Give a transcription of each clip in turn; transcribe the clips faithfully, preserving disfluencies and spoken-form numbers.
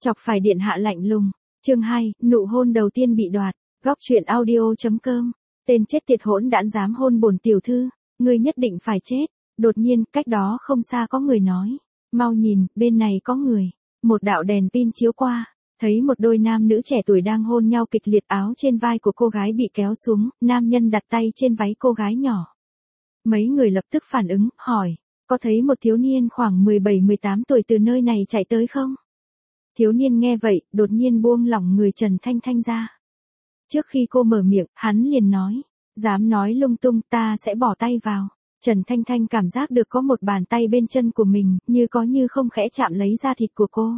Chọc phải điện hạ lạnh lùng. Chương hai, nụ hôn đầu tiên bị đoạt. Góc truyện audio chấm com. Tên chết tiệt hỗn đản dám hôn bổn tiểu thư, ngươi nhất định phải chết. Đột nhiên, cách đó không xa có người nói. Mau nhìn, bên này có người. Một đạo đèn pin chiếu qua, thấy một đôi nam nữ trẻ tuổi đang hôn nhau kịch liệt, áo trên vai của cô gái bị kéo xuống, nam nhân đặt tay trên váy cô gái nhỏ. Mấy người lập tức phản ứng, hỏi, có thấy một thiếu niên khoảng mười bảy mười tám tuổi từ nơi này chạy tới không? Thiếu niên nghe vậy, đột nhiên buông lỏng người Trần Thanh Thanh ra. Trước khi cô mở miệng, hắn liền nói, dám nói lung tung ta sẽ bỏ tay vào. Trần Thanh Thanh cảm giác được có một bàn tay bên chân của mình, như có như không khẽ chạm lấy da thịt của cô.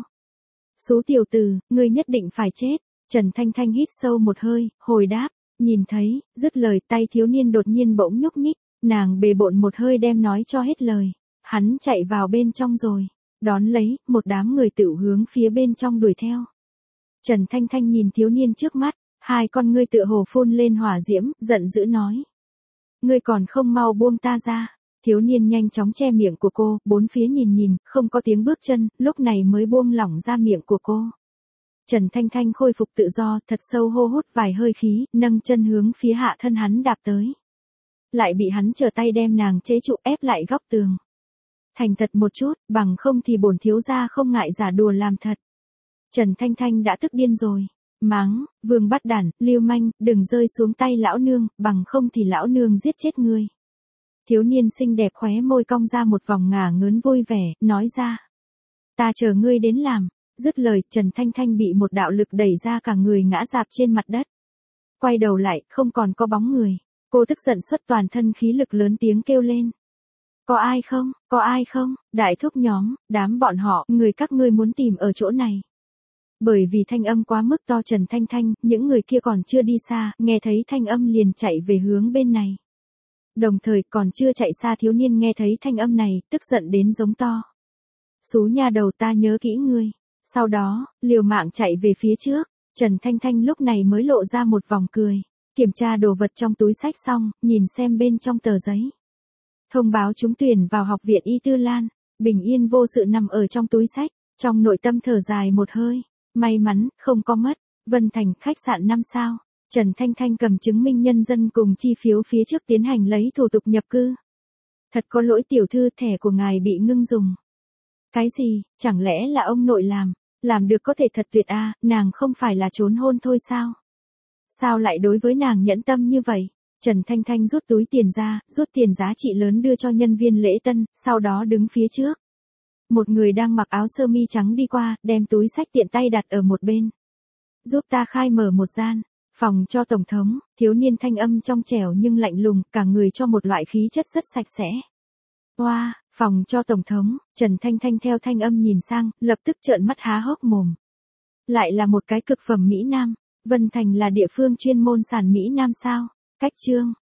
Xú tiểu tử, ngươi nhất định phải chết. Trần Thanh Thanh hít sâu một hơi, hồi đáp, nhìn thấy, dứt lời tay thiếu niên đột nhiên bỗng nhúc nhích, nàng bề bộn một hơi đem nói cho hết lời. Hắn chạy vào bên trong rồi. Đón lấy, một đám người tự hướng phía bên trong đuổi theo. Trần Thanh Thanh nhìn thiếu niên trước mắt, hai con ngươi tựa hồ phun lên hỏa diễm, giận dữ nói. Ngươi còn không mau buông ta ra. Thiếu niên nhanh chóng che miệng của cô, bốn phía nhìn nhìn, không có tiếng bước chân, lúc này mới buông lỏng ra miệng của cô. Trần Thanh Thanh khôi phục tự do, thật sâu hô hút vài hơi khí, nâng chân hướng phía hạ thân hắn đạp tới. Lại bị hắn trở tay đem nàng chế trụ ép lại góc tường. Thành thật một chút, bằng không thì bổn thiếu gia không ngại giả đùa làm thật. Trần Thanh Thanh đã tức điên rồi. Mắng, vương bắt đản, lưu manh, đừng rơi xuống tay lão nương, bằng không thì lão nương giết chết ngươi. Thiếu niên xinh đẹp khóe môi cong ra một vòng ngả ngớn vui vẻ, nói ra. Ta chờ ngươi đến làm. Dứt lời, Trần Thanh Thanh bị một đạo lực đẩy ra cả người ngã rạp trên mặt đất. Quay đầu lại, không còn có bóng người. Cô tức giận xuất toàn thân khí lực lớn tiếng kêu lên. Có ai không, có ai không, đại thúc nhóm, đám bọn họ, người các ngươi muốn tìm ở chỗ này. Bởi vì thanh âm quá mức to, Trần Thanh Thanh, những người kia còn chưa đi xa, nghe thấy thanh âm liền chạy về hướng bên này. Đồng thời còn chưa chạy xa thiếu niên nghe thấy thanh âm này, tức giận đến giống to. Xú nha đầu, ta nhớ kỹ ngươi. Sau đó, liều mạng chạy về phía trước, Trần Thanh Thanh lúc này mới lộ ra một vòng cười. Kiểm tra đồ vật trong túi sách xong, nhìn xem bên trong tờ giấy. Thông báo trúng tuyển vào học viện Y Tư Lan, bình yên vô sự nằm ở trong túi sách, trong nội tâm thở dài một hơi. May mắn, không có mất. Vân Thành, khách sạn năm sao. Trần Thanh Thanh cầm chứng minh nhân dân cùng chi phiếu phía trước tiến hành lấy thủ tục nhập cư. Thật có lỗi tiểu thư, thẻ của ngài bị ngưng dùng. Cái gì, chẳng lẽ là ông nội làm? Làm được có thể thật tuyệt a, à, nàng không phải là trốn hôn thôi sao? Sao lại đối với nàng nhẫn tâm như vậy? Trần Thanh Thanh rút túi tiền ra, rút tiền giá trị lớn đưa cho nhân viên lễ tân, sau đó đứng phía trước. Một người đang mặc áo sơ mi trắng đi qua, đem túi sách tiện tay đặt ở một bên. Giúp ta khai mở một gian, phòng cho tổng thống. Thiếu niên thanh âm trong trẻo nhưng lạnh lùng, cả người cho một loại khí chất rất sạch sẽ. Oa, wow, phòng cho tổng thống. Trần Thanh Thanh theo thanh âm nhìn sang, lập tức trợn mắt há hốc mồm. Lại là một cái cực phẩm Mỹ Nam. Vân Thành là địa phương chuyên môn sản Mỹ Nam sao? Cách chương.